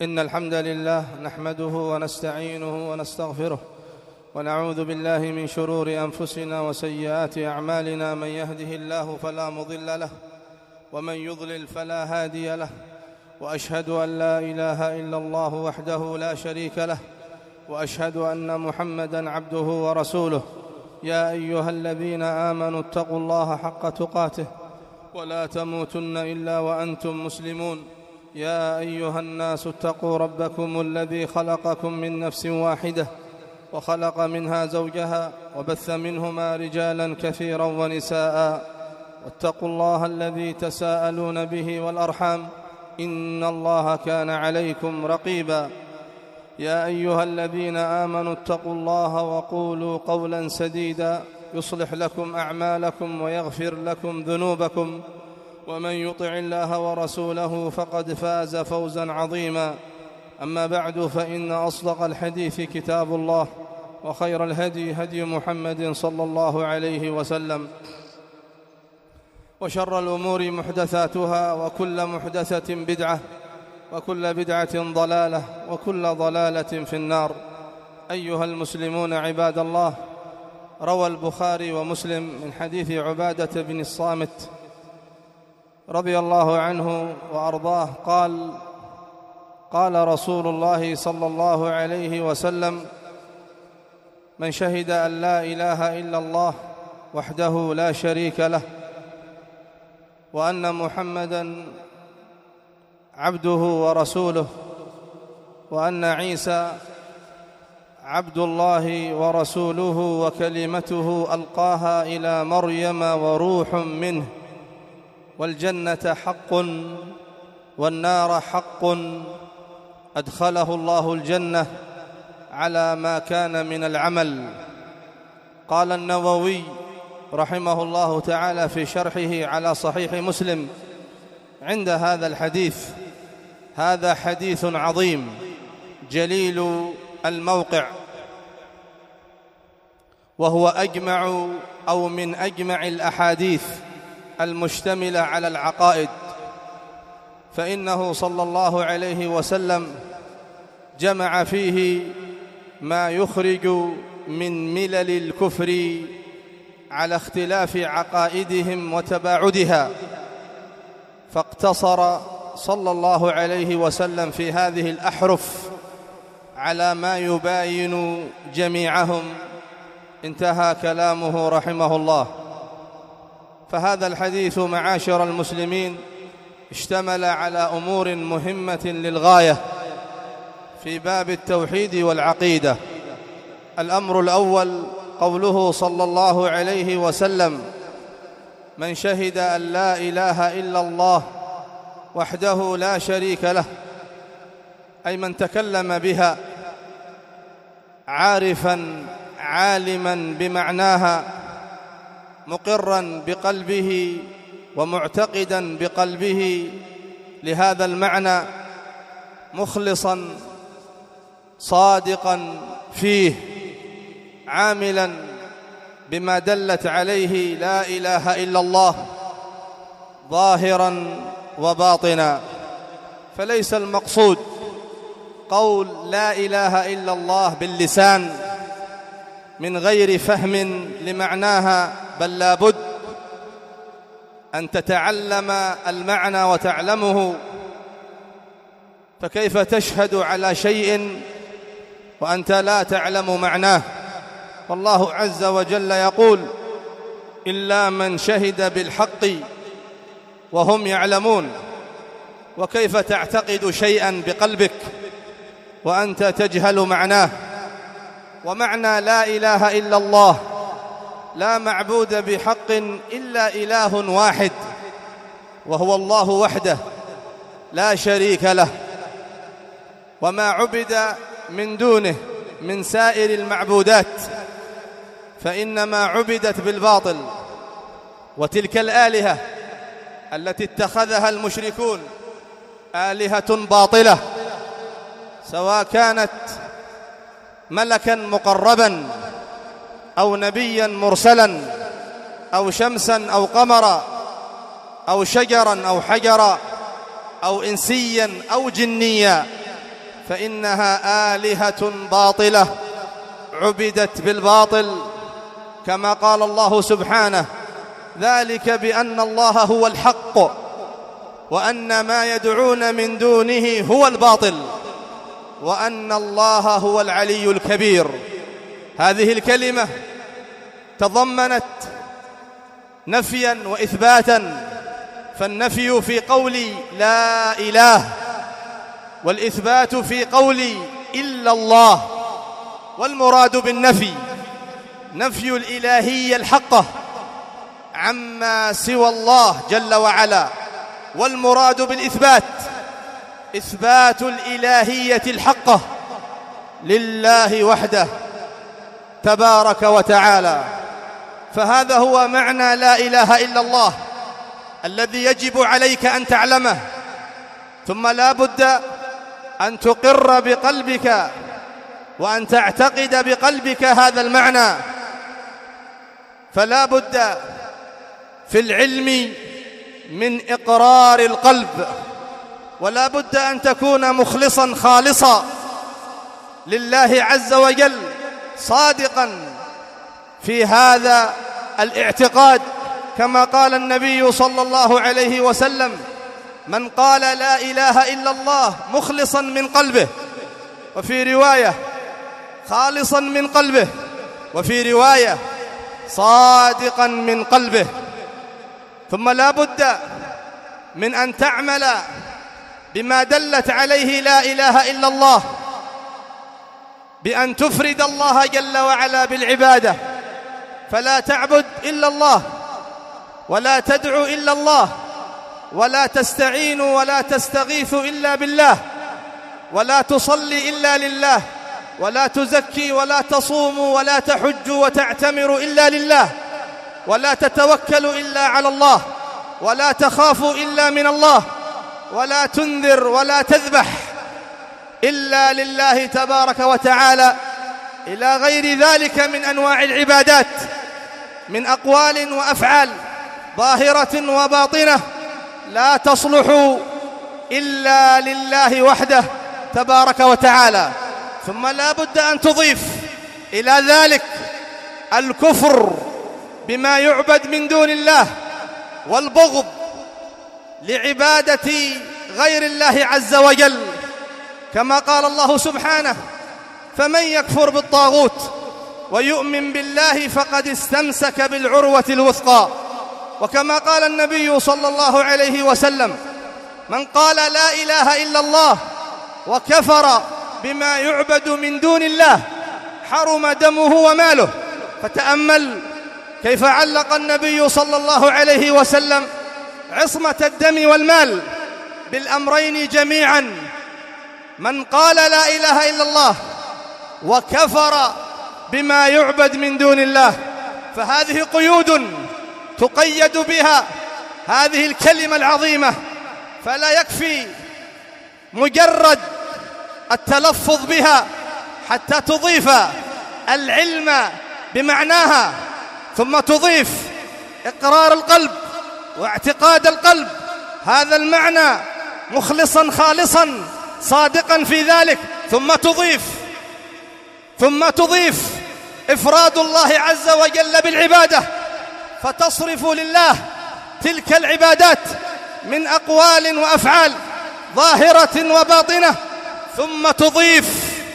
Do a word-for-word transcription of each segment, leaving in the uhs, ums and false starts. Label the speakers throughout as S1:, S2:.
S1: إن الحمد لله نحمده ونستعينه ونستغفره ونعوذ بالله من شرور أنفسنا وسيئات أعمالنا. من يهده الله فلا مضل له ومن يضلل فلا هادي له، وأشهد أن لا إله إلا الله وحده لا شريك له، وأشهد أن محمدًا عبده ورسوله. يا أيها الذين آمنوا اتقوا الله حق تقاته ولا تموتن إلا وأنتم مسلمون. يا أيها الناس اتقوا ربكم الذي خلقكم من نفس واحدة وخلق منها زوجها وبث منهما رجالا كثيرا ونساء، واتقوا الله الذي تساءلون به والأرحام إن الله كان عليكم رقيبا. يا أيها الذين آمنوا اتقوا الله وقولوا قولا سديدا يصلح لكم أعمالكم ويغفر لكم ذنوبكم، ومن يطع الله ورسوله فقد فاز فوزا عظيما. أما بعد، فإن أصدق الحديث كتاب الله، وخير الهدي هدي محمد صلى الله عليه وسلم، وشر الأمور محدثاتها، وكل محدثة بدعة، وكل بدعة ضلالة، وكل ضلالة في النار. أيها المسلمون عباد الله، روى البخاري ومسلم من حديث عبادة بن الصامت رضي الله عنه وأرضاه قال: قال رسول الله صلى الله عليه وسلم: من شهد أن لا إله إلا الله وحده لا شريك له، وأن محمدًا عبده ورسوله، وأن عيسى عبد الله ورسوله وكلمته ألقاها إلى مريم وروح منه، والجنة حق والنار حق، أدخله الله الجنة على ما كان من العمل. قال النووي رحمه الله تعالى في شرحه على صحيح مسلم عند هذا الحديث: هذا حديث عظيم جليل الموقع، وهو أجمع أو من أجمع الأحاديث المشتملة على العقائد، فإنه صلى الله عليه وسلم جمع فيه ما يخرج من ملل الكفر على اختلاف عقائدهم وتباعدها، فاقتصر صلى الله عليه وسلم في هذه الأحرف على ما يباين جميعهم. انتهى كلامه رحمه الله. فهذا الحديث معاشر المسلمين اشتمل على أمور مهمة للغاية في باب التوحيد والعقيدة. الأمر الأول قوله صلى الله عليه وسلم: من شهد أن لا إله إلا الله وحده لا شريك له، أي من تكلم بها عارفا عالما بمعناها، مقرا بقلبه ومعتقدا بقلبه لهذا المعنى، مخلصا صادقا فيه، عاملا بما دلت عليه لا إله إلا الله ظاهرا وباطنا. فليس المقصود قول لا إله إلا الله باللسان من غير فهم لمعناها، بل لا بد أن تتعلم المعنى وتعلمه. فكيف تشهد على شيء وأنت لا تعلم معناه؟ والله عز وجل يقول: إلا من شهد بالحق وهم يعلمون. وكيف تعتقد شيئا بقلبك وأنت تجهل معناه؟ ومعنى لا إله إلا الله: لا معبود بحق إلا إله واحد، وهو الله وحده لا شريك له. وما عبد من دونه من سائر المعبودات فإنما عبدت بالباطل. وتلك الآلهة التي اتخذها المشركون آلهة باطلة، سواء كانت ملكا مقربا أو نبيا مرسلا أو شمسا أو قمرا أو شجرا أو حجرا أو إنسيا أو جنيا، فإنها آلهة باطلة عبدت بالباطل، كما قال الله سبحانه: ذلك بأن الله هو الحق وأن ما يدعون من دونه هو الباطل وأن الله هو العلي الكبير. هذه الكلمة تضمنت نفيا وإثباتا، فالنفي في قول لا إله، والإثبات في قول إلا الله. والمراد بالنفي نفي الإلهية الحقة عما سوى الله جل وعلا، والمراد بالإثبات إثبات الإلهية الحقة لله وحده تبارك وتعالى. فهذا هو معنى لا إله إلا الله الذي يجب عليك أن تعلمه، ثم لا بد أن تقر بقلبك وأن تعتقد بقلبك هذا المعنى. فلا بد في العلم من إقرار القلب، ولا بد أن تكون مخلصا خالصا لله عز وجل، صادقا في هذا الاعتقاد، كما قال النبي صلى الله عليه وسلم: من قال لا إله إلا الله مخلصا من قلبه، وفي رواية خالصا من قلبه، وفي رواية صادقا من قلبه. ثم لا بد من أن تعمل بما دلت عليه لا إله إلا الله، بأن تفرد الله جل وعلا بالعبادة، فلا تعبد إلا الله، ولا تدعو إلا الله، ولا تستعين ولا تستغيث إلا بالله، ولا تصلي إلا لله، ولا تزكي ولا تصوم ولا تحج وتعتمر إلا لله، ولا تتوكل إلا على الله، ولا تخاف إلا من الله، ولا تنذر ولا تذبح إلا لله تبارك وتعالى، إلى غير ذلك من أنواع العبادات من أقوال وأفعال ظاهرة وباطنة لا تصلح إلا لله وحده تبارك وتعالى. ثم لا بد أن تضيف إلى ذلك الكفر بما يعبد من دون الله، والبغض لعبادة غير الله عز وجل، كما قال الله سبحانه: فمن يكفر بالطاغوت ويؤمن بالله فقد استمسك بالعروة الوثقى. وكما قال النبي صلى الله عليه وسلم: من قال لا إله إلا الله وكفر بما يعبد من دون الله حرم دمه وماله. فتأمل كيف علق النبي صلى الله عليه وسلم عصمة الدم والمال بالأمرين جميعا: من قال لا إله إلا الله وكفر بما يعبد من دون الله. فهذه قيود تقيد بها هذه الكلمة العظيمة، فلا يكفي مجرد التلفظ بها حتى تضيف العلم بمعناها، ثم تضيف إقرار القلب واعتقاد القلب هذا المعنى مخلصا خالصا صادقا في ذلك، ثم تضيف ثم تضيف إفراد الله عز وجل بالعبادة، فتصرف لله تلك العبادات من أقوال وأفعال ظاهرة وباطنة، ثم تضيف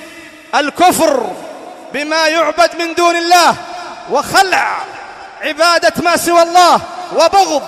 S1: الكفر بما يعبد من دون الله وخلع عبادة ما سوى الله وبغض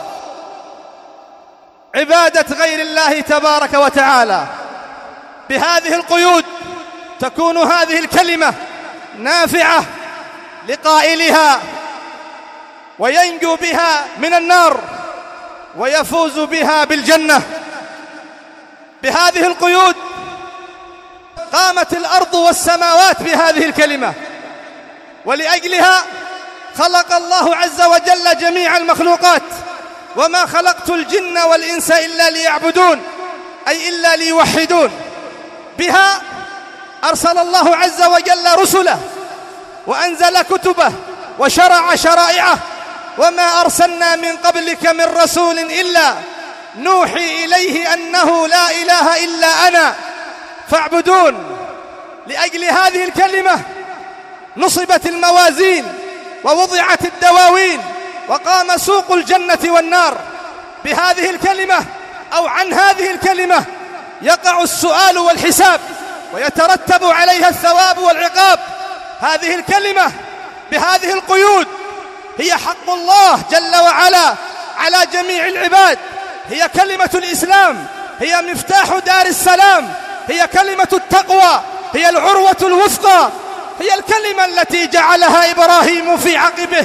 S1: عبادة غير الله تبارك وتعالى. بهذه القيود تكون هذه الكلمة نافعة لقائلها، وينجو بها من النار ويفوز بها بالجنة. بهذه القيود قامت الأرض والسماوات بهذه الكلمة، ولأجلها خلق الله عز وجل جميع المخلوقات: وما خلقت الجن والإنس إلا ليعبدون، أي إلا ليوحدون. بها أرسل الله عز وجل رسله وأنزل كتبه وشرع شرائعه: وما أرسلنا من قبلك من رسول إلا نوحي إليه أنه لا إله إلا أنا فاعبدون. لأجل هذه الكلمة نصبت الموازين ووضعت الدواوين وقام سوق الجنة والنار. بهذه الكلمة أو عن هذه الكلمة يقع السؤال والحساب ويترتب عليها الثواب والعقاب. هذه الكلمة بهذه القيود هي حق الله جل وعلا على جميع العباد، هي كلمة الإسلام، هي مفتاح دار السلام، هي كلمة التقوى، هي العروة الوثقى، هي الكلمة التي جعلها إبراهيم في عقبه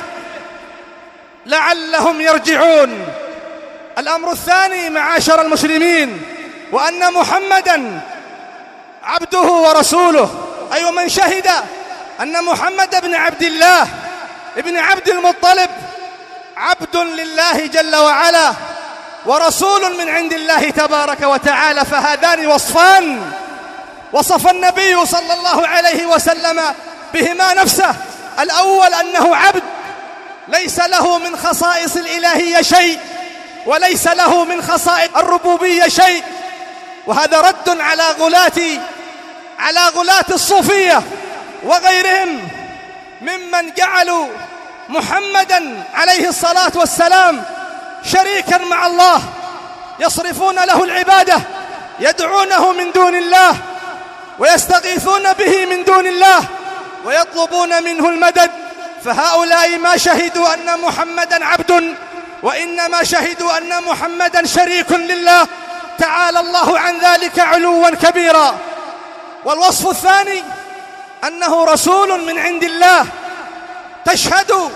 S1: لعلهم يرجعون. الأمر الثاني معاشر المسلمين، وأن محمدًا عبده ورسوله، أي من شهد أن محمد بن عبد الله ابن عبد المطلب عبد لله جل وعلا ورسول من عند الله تبارك وتعالى، فهذان وصفان وصف النبي صلى الله عليه وسلم بهما نفسه. الأول أنه عبد ليس له من خصائص الإلهية شيء وليس له من خصائص الربوبية شيء، وهذا رد على غلاة على غلاة الصوفية وغيرهم ممن جعلوا محمدًا عليه الصلاة والسلام شريكًا مع الله، يصرفون له العبادة، يدعونه من دون الله ويستغيثون به من دون الله ويطلبون منه المدد. فهؤلاء ما شهدوا أن محمدًا عبد، وإنما شهدوا أن محمدًا شريك لله تعالى الله عن ذلك علوا كبيرا. والوصف الثاني أنه رسول من عند الله، تشهد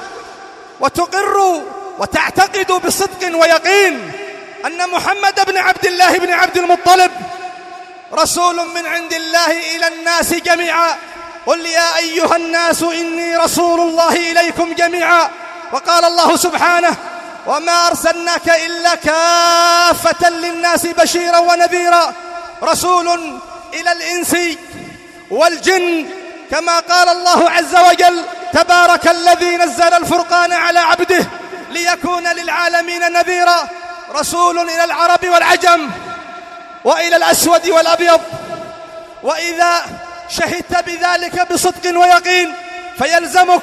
S1: وتقر وتعتقد بصدق ويقين أن محمد بن عبد الله بن عبد المطلب رسول من عند الله إلى الناس جميعا. قل يا أيها الناس إني رسول الله إليكم جميعا. وقال الله سبحانه وما أرسلناك إلا كافة للناس بشيرا ونذيرا، رسول إلى الإنس والجن، كما قال الله عز وجل تبارك الذي نزل الفرقان على عبده ليكون للعالمين نذيرا، رسول إلى العرب والعجم وإلى الأسود والأبيض. وإذا شهدت بذلك بصدق ويقين فيلزمك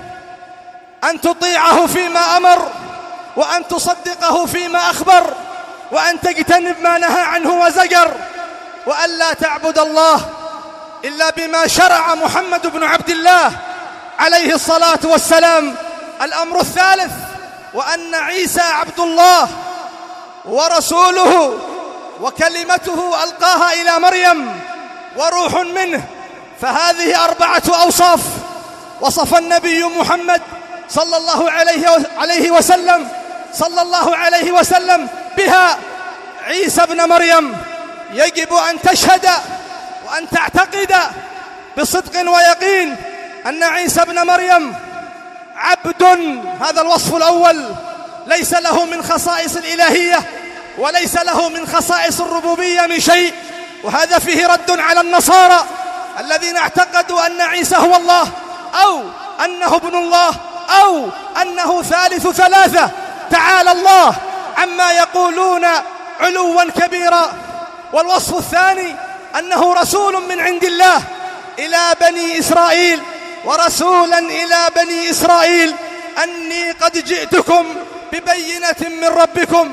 S1: أن تطيعه فيما أمر، وأن تصدقه فيما أخبر، وأن تجتنب ما نهى عنه وزجر، وأن لا تعبد الله إلا بما شرع محمد بن عبد الله عليه الصلاة والسلام. الأمر الثالث وأن عيسى عبد الله ورسوله وكلمته ألقاها إلى مريم وروح منه. فهذه أربعة أوصاف وصف النبي محمد صلى الله عليه وسلم صلى الله عليه وسلم بها عيسى ابن مريم. يجب أن تشهد وأن تعتقد بصدق ويقين أن عيسى ابن مريم عبد، هذا الوصف الأول، ليس له من خصائص الإلهية وليس له من خصائص الربوبية من شيء. وهذا فيه رد على النصارى الذين اعتقدوا أن عيسى هو الله أو أنه ابن الله أو أنه ثالث ثلاثة، تعالى الله عما يقولون علوا كبيرا. والوصف الثاني أنه رسول من عند الله إلى بني إسرائيل، ورسولا إلى بني إسرائيل أني قد جئتكم ببينة من ربكم.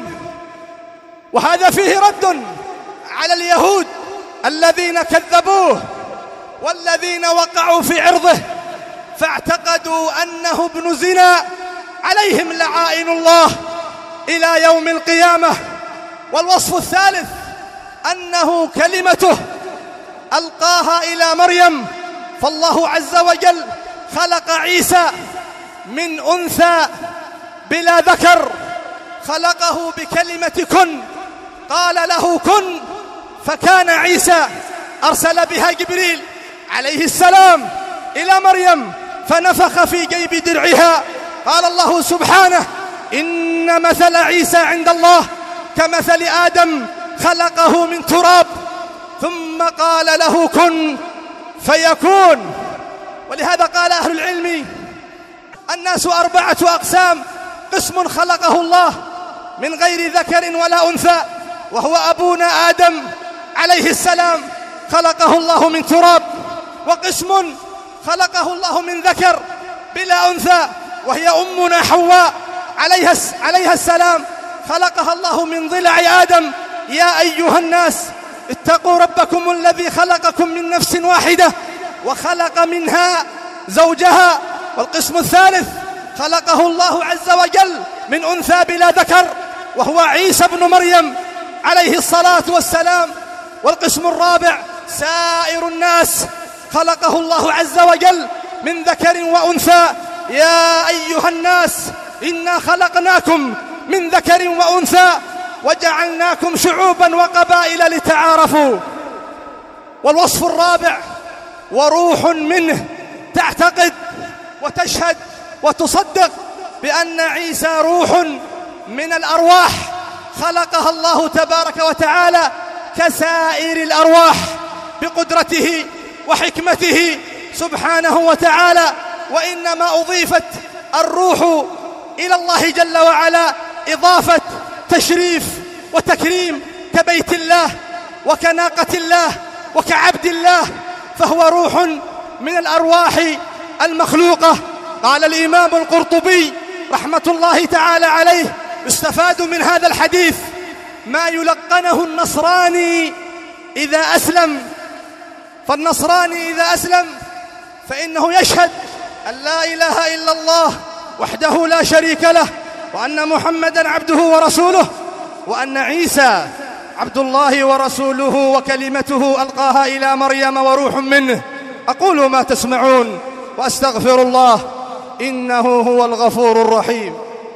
S1: وهذا فيه رد على اليهود الذين كذبوه والذين وقعوا في عرضه فاعتقدوا أنه ابن زنا، عليهم لعائن الله إلى يوم القيامة. والوصف الثالث أنه كلمته ألقاها إلى مريم، فالله عز وجل خلق عيسى من أنثى بلا ذكر، خلقه بكلمة كن، قال له كن فكان عيسى. أرسل بها جبريل عليه السلام إلى مريم فنفخ في جيب درعها. قال الله سبحانه إن مثل عيسى عند الله كمثل آدم خلقه من تراب ثم قال له كن فيكون. ولهذا قال أهل العلم الناس أربعة أقسام: قسم خلقه الله من غير ذكر ولا أنثى وهو أبونا آدم عليه السلام، خلقه الله من تراب، وقسم خلقه الله من ذكر بلا أنثى وهي أمنا حواء عليها عليها السلام، خلقها الله من ضلع آدم. يا أيها الناس اتقوا ربكم الذي خلقكم من نفس واحدة وخلق منها زوجها. والقسم الثالث خلقه الله عز وجل من أنثى بلا ذكر وهو عيسى ابن مريم عليه الصلاة والسلام. والقسم الرابع سائر الناس خلقه الله عز وجل من ذكر وأنثى. يا أيها الناس إنا خلقناكم من ذكر وأنثى وجعلناكم شعوبا وقبائل لتعارفوا. والوصف الرابع وروح منه، تعتقد وتشهد وتصدق بأن عيسى روح من الأرواح خلقها الله تبارك وتعالى كسائر الأرواح بقدرته وحكمته سبحانه وتعالى. وإنما أضيفت الروح إلى الله جل وعلا إضافة تشريف وتكريم كبيت الله وكناقة الله وكعبد الله، فهو روح من الأرواح المخلوقة. قال الإمام القرطبي رحمة الله تعالى عليه: يستفاد من هذا الحديث ما يلقنه النصراني إذا أسلم. فالنصراني إذا أسلم فإنه يشهد أن لا إله إلا الله وحده لا شريك له، وأن محمدًا عبده ورسوله، وأن عيسى عبد الله ورسوله وكلمته ألقاها إلى مريم وروح منه. أقول ما تسمعون وأستغفر الله إنه هو الغفور الرحيم.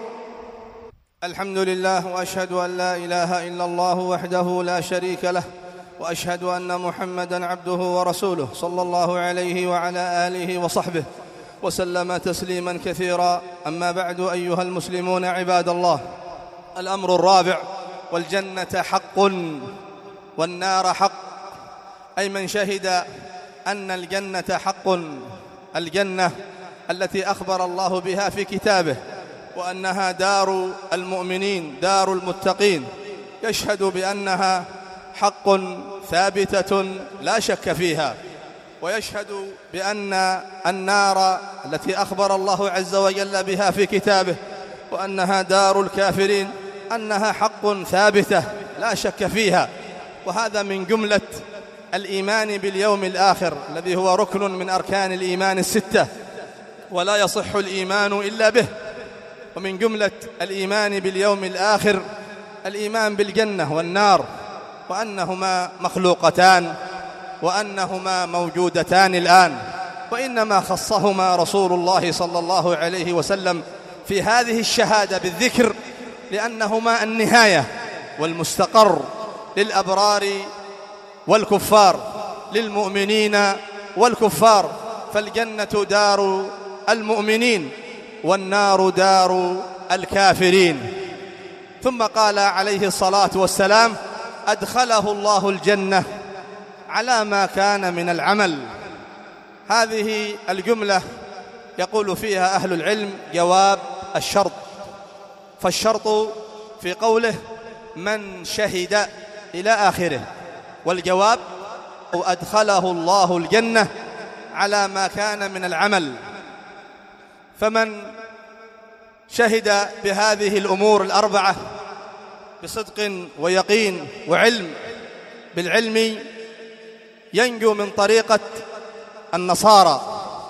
S1: الحمد لله، وأشهد أن لا إله إلا الله وحده لا شريك له، وأشهد أن محمدًا عبده ورسوله صلى الله عليه وعلى آله وصحبه وسلم تسليما كثيرا. أما بعد، أيها المسلمون عباد الله، الأمر الرابع: والجنة حق والنار حق، أي من شهد أن الجنة حق، الجنة التي أخبر الله بها في كتابه وأنها دار المؤمنين دار المتقين، يشهد بأنها حق ثابتة لا شك فيها، ويشهد بأن النار التي أخبر الله عز وجل بها في كتابه وأنها دار الكافرين أنها حق ثابتة لا شك فيها. وهذا من جملة الإيمان باليوم الآخر الذي هو ركن من أركان الإيمان الستة، ولا يصح الإيمان إلا به. ومن جملة الإيمان باليوم الآخر الإيمان بالجنة والنار، وأنهما مخلوقتان وأنهما موجودتان الآن، وإنما خصهما رسول الله صلى الله عليه وسلم في هذه الشهادة بالذكر لأنهما النهاية والمستقر للأبرار والكفار، للمؤمنين والكفار. فالجنة دار المؤمنين والنار دار الكافرين. ثم قال عليه الصلاة والسلام: أدخله الله الجنة على ما كان من العمل. هذه الجملة يقول فيها أهل العلم جواب الشرط، فالشرط في قوله من شهد إلى آخره، والجواب أدخله الله الجنة على ما كان من العمل. فمن شهد بهذه الأمور الأربعة بصدق ويقين وعلم، بالعلم ينجو من طريقة النصارى،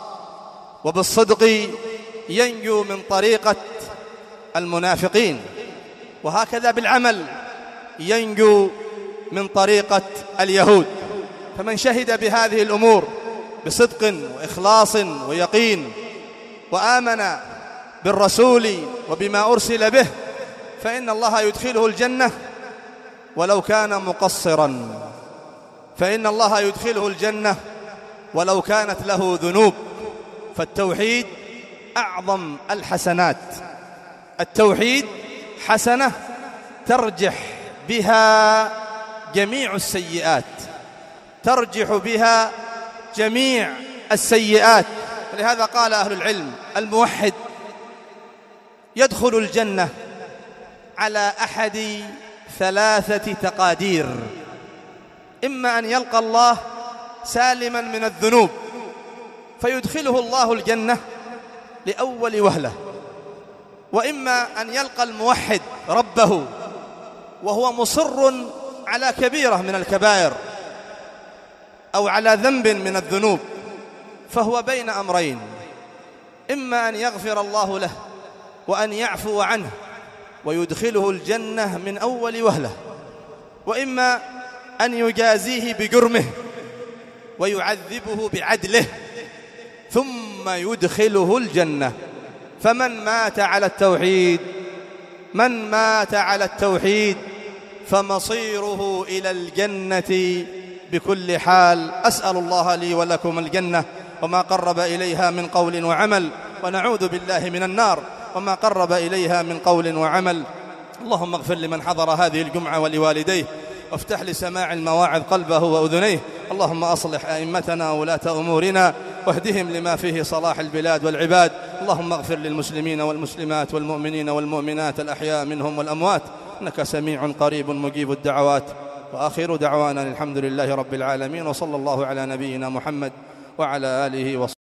S1: وبالصدق ينجو من طريقة المنافقين، وهكذا بالعمل ينجو من طريقة اليهود. فمن شهد بهذه الأمور بصدق وإخلاص ويقين وآمن بالرسول وبما أرسل به فإن الله يدخله الجنة ولو كان مقصرا، فإن الله يدخله الجنة ولو كانت له ذنوب. فالتوحيد أعظم الحسنات، التوحيد حسنة ترجح بها جميع السيئات، ترجح بها جميع السيئات. ولهذا قال أهل العلم: الموحد يدخل الجنة على أحد ثلاثة تقادير: إما أن يلقى الله سالما من الذنوب، فيدخله الله الجنة لأول وهلة. وإما أن يلقى الموحد ربه وهو مصر على كبيرة من الكبائر أو على ذنب من الذنوب، فهو بين أمرين: إما أن يغفر الله له وأن يعفو عنه ويدخله الجنة من أول وهلة، وإما أن يجازيه بجرمه ويعذبه بعدله ثم يدخله الجنة. فمن مات على التوحيد من مات على التوحيد فمصيره إلى الجنة بكل حال. أسأل الله لي ولكم الجنة وما قرب إليها من قول وعمل، ونعوذ بالله من النار وما قرب إليها من قول وعمل. اللهم اغفر لمن حضر هذه الجمعة ولوالديه، وافتح لسماع المواعظ قلبه وأذنيه. اللهم أصلح أئمتنا وولاة أمورنا واهدهم لما فيه صلاح البلاد والعباد. اللهم اغفر للمسلمين والمسلمات والمؤمنين والمؤمنات الأحياء منهم والأموات، إنك سميع قريب مجيب الدعوات. وآخر دعوانا الحمد لله رب العالمين، وصلى الله على نبينا محمد وعلى آله وصحبه.